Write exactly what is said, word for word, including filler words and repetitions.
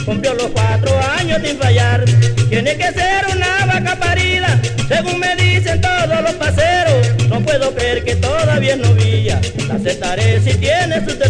cumplió los cuatro años sin fallar. Tiene que ser una vaca parida, según me dicen todos los paseros. No puedo creer que todavía es novilla, la aceptaré si tiene sus